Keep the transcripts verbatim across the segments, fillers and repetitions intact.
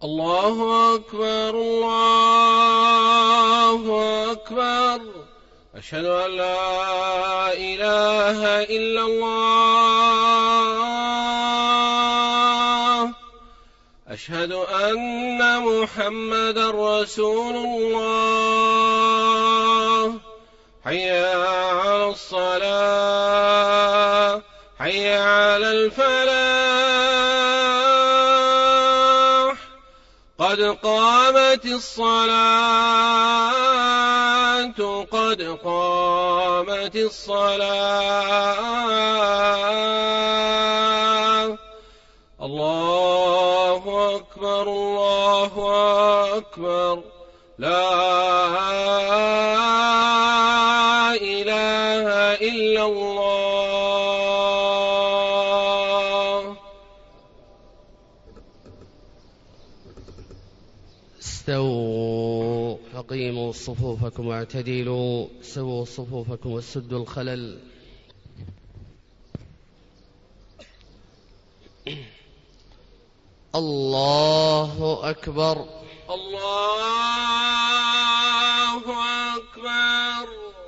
الله أكبر الله أكبر. أشهد أن لا إله إلا الله. أشهد أن محمدا رسول الله. حي على الصلاة حي على الفلاح. قد قامت الصلاة قد قامت الصلاة. الله أكبر الله أكبر. لا إله إلا الله. استووا فقيموا صفوفكم واعتدلوا، سووا صفوفكم وسدوا الخلل. الله أكبر الله أكبر.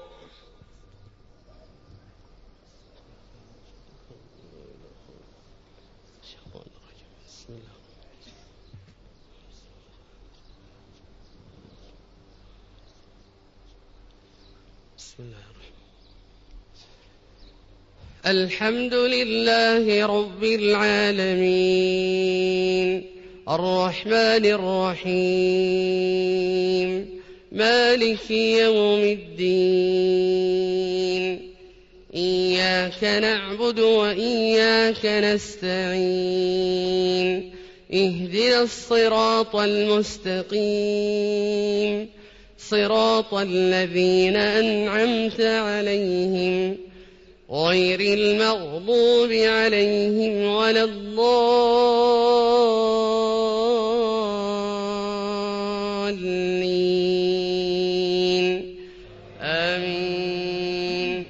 بسم الله الرحمن. الحمد لله رب العالمين، الرحمن الرحيم، مالك يوم الدين. إياك نعبد وإياك نستعين. اهدنا الصراط المستقيم، صراط الذين أنعمت عليهم غير المغضوب عليهم ولا الضالين. آمين.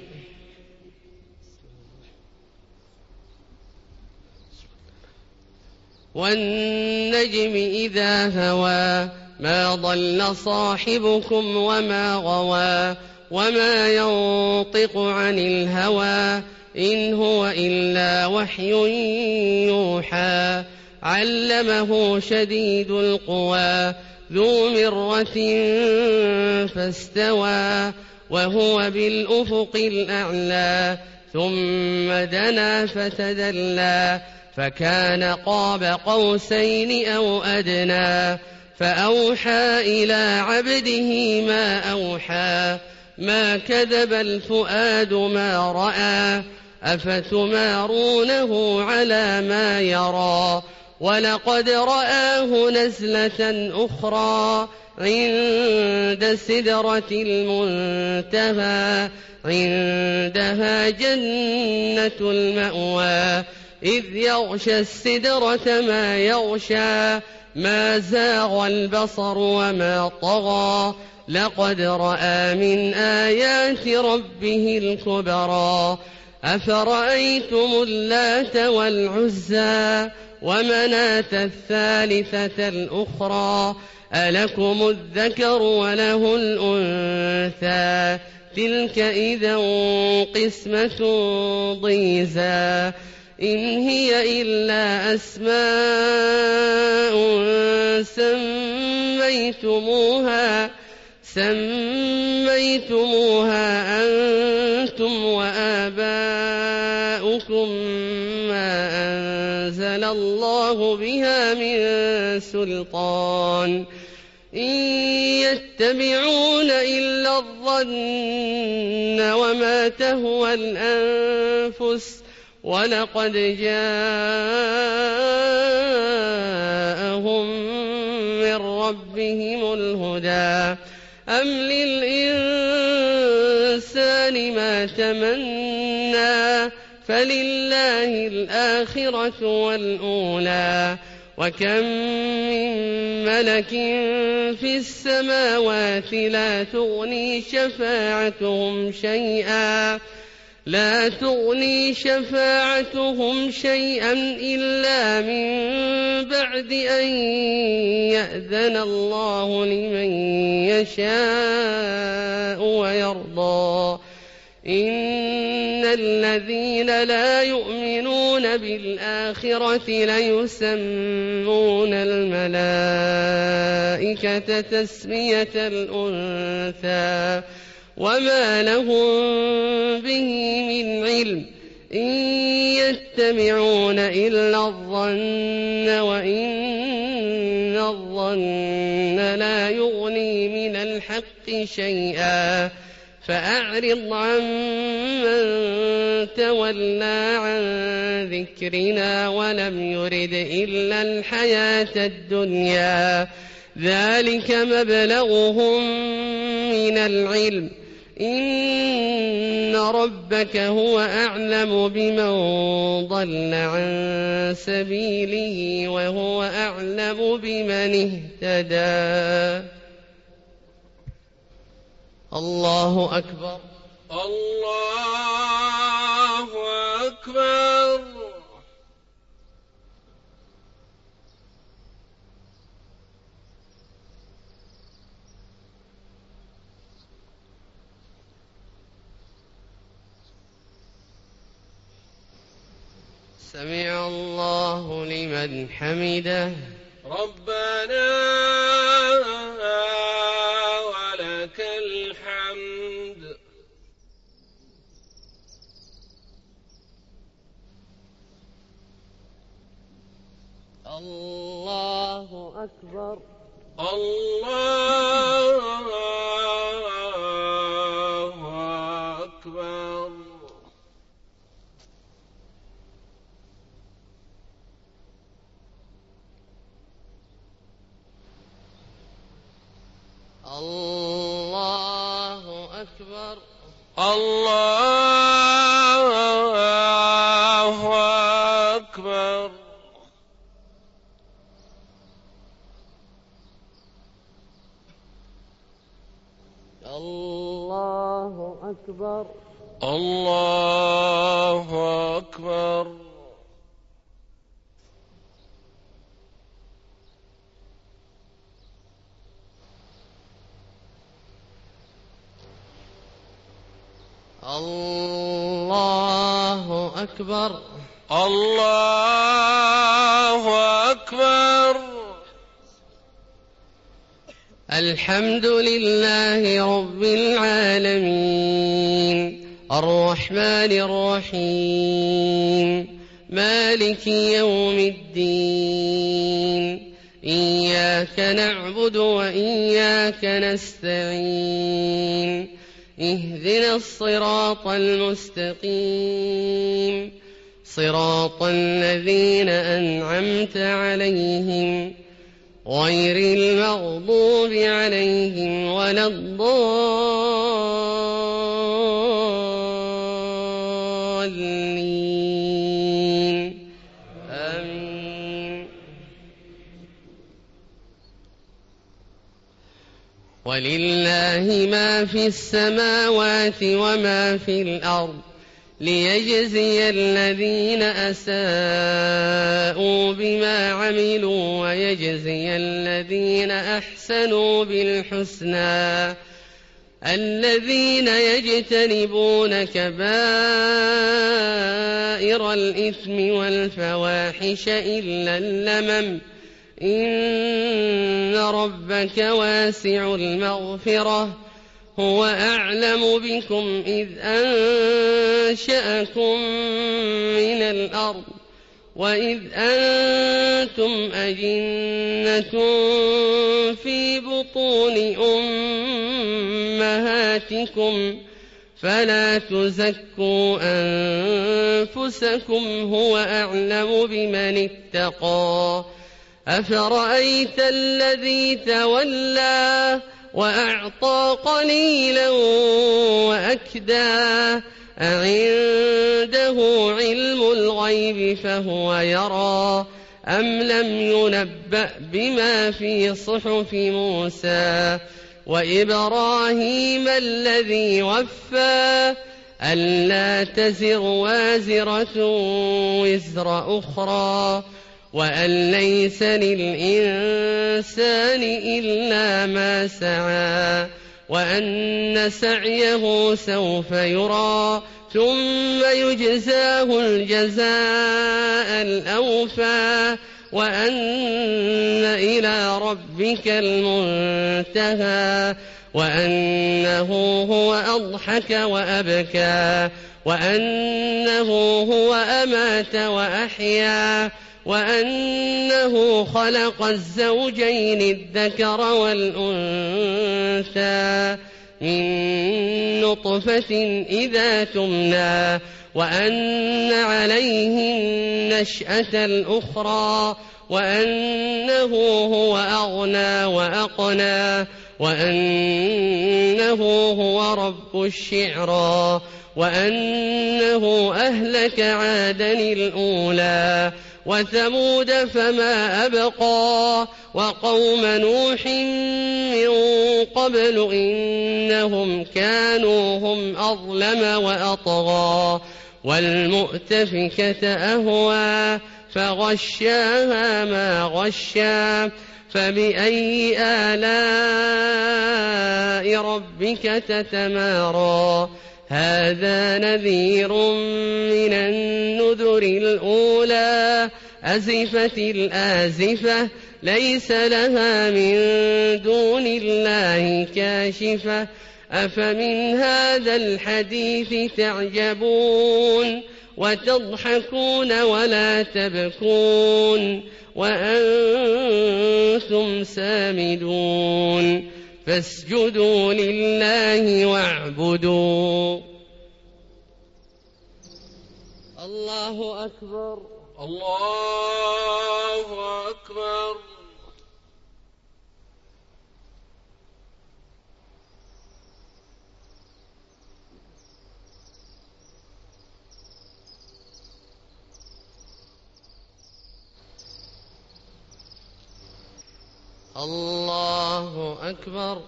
والنجم إذا هوى ما ضل صاحبكم وما غوى وما ينطق عن الهوى إن هو إلا وحي يوحى. علمه شديد القوى ذو مرة فاستوى وهو بالأفق الأعلى. ثم دنا فتدلى فكان قاب قوسين أو أدنى. فأوحى إلى عبده ما أوحى. ما كذب الفؤاد ما رأى. أفتمارونه على ما يرى. ولقد رآه نزلة أخرى عند سدرة المنتهى. عندها جنة المأوى إذ يغشى السدرة ما يغشى. ما زاغ البصر وما طغى. لقد رأى من آيات ربه الكبرى. أفرأيتم اللات والعزى ومناة الثالثة الأخرى. ألكم الذكر وله الأنثى تلك إذا قسمة ضيزى. إن هي إلا أسماء سميتموها سميتموها أنتم وآباؤكم ما أنزل الله بها من سلطان. إن يتبعون إلا الظن وما تهوى الأنفس ولقد جاءهم من ربهم الهدى. أم للإنسان ما تمنى فلله الآخرة والأولى. وكم من ملك في السماوات لا تغني شفاعتهم شيئا لا تغني شفاعتهم شيئا إلا من بعد أن يأذن الله لمن يشاء ويرضى إن الذين لا يؤمنون بالآخرة ليسمون الملائكة تسمية الأنثى وما لهم به من علم إن يتبعون إلا الظن وإن الظن لا يغني من الحق شيئا فأعرض عمن تولى عن ذكرنا ولم يرد إلا الحياة الدنيا ذلك مبلغهم من العلم إن ربك هو أعلم بمن ضل عن سبيله وهو أعلم بمن اهتدى. الله أكبر. الله أكبر. سمع الله لمن حمده. ربنا ولك الحمد. الله أكبر. الله أكبر. الله أكبر. الله أكبر. الله أكبر. الله أكبر. الله أكبر. الله أكبر. الحمد لله رب العالمين الرحمن الرحيم مالك يوم الدين إياك نعبد وإياك نستعين اهدنا الصراط المستقيم صراط الذين أنعمت عليهم غير المغضوب عليهم ولا الضالين آمين. ولله ما في السماوات وما في الأرض ليجزي الذين أساءوا بما عملوا ويجزي الذين أحسنوا بالحسنى الذين يجتنبون كبائر الإثم والفواحش إلا اللمم إن ربك واسع المغفرة هو أعلم بكم إذ أنشأكم من الأرض وإذ أنتم أجنة في بطون أمهاتكم فلا تزكوا أنفسكم هو أعلم بمن اتقى. أفرأيت الذي تولى وأعطى قليلا وأكدى أعنده علم الغيب فهو يرى أم لم ينبأ بما في صحف موسى وإبراهيم الذي وفى ألا تزر وازرة وزر أخرى وأن ليس للإنسان إلا ما سعى وأن سعيه سوف يرى ثم يجزاه الجزاء الأوفى وأن إلى ربك المنتهى وأنه هو أضحك وأبكى وأنه هو أمات وأحيا وأنه خلق الزوجين الذكر والأنثى من نطفة إذا تمنى وأن عليه النشأة الأخرى وأنه هو أغنى وأقنى وأنه هو رب الشعرى وأنه أهلك عادا الأولى وثمود فما أبقى وقوم نوح من قبل إنهم كانوا هم أظلم وأطغى والمؤتفكة أهوى فغشاها ما غشا فبأي آلاء ربك تتمارى هذا نذير من النذر الأولى أزفت الآزفة ليس لها من دون الله كاشفة أفمن هذا الحديث تعجبون وتضحكون ولا تبكون وأنتم سامدون فاسجدوا لله واعبدوا. الله أكبر الله أكبر. الله أكبر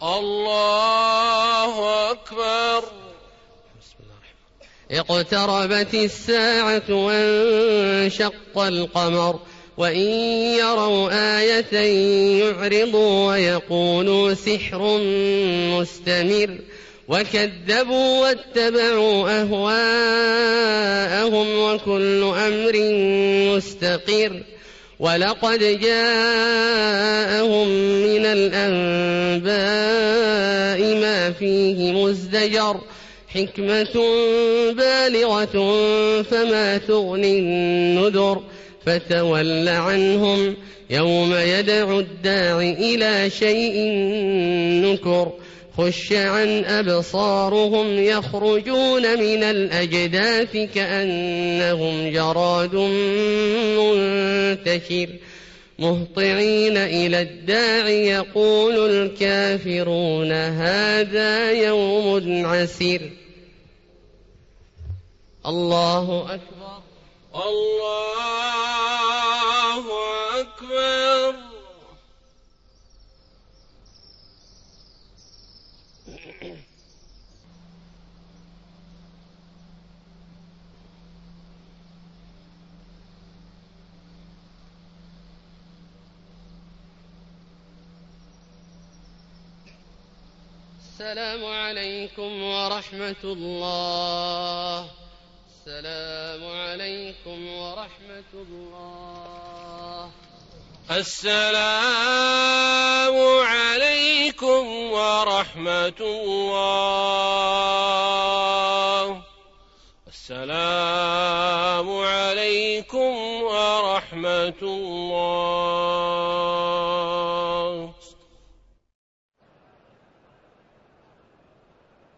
الله أكبر. بسم الله الرحمن. اقتربت الساعة وانشق القمر وإن يروا آية يعرضوا ويقولوا سحر مستمر وكذبوا واتبعوا أهواءهم وكل أمر مستقر ولقد جاءهم من الأنباء ما فيه مزدجر حكمة بالغة فما تغني النذر فتول عنهم يوم يدعو الداع إلى شيء نكر خش عن أبصارهم يخرجون من الأجداث كأنهم جراد منتشر مهطعين إلى الداع يقول الكافرون هذا يوم عسير. الله أكبر الله أكبر. السلام عليكم ورحمة الله. السلام عليكم ورحمة الله. السلام عليكم ورحمة الله. السلام عليكم ورحمة الله.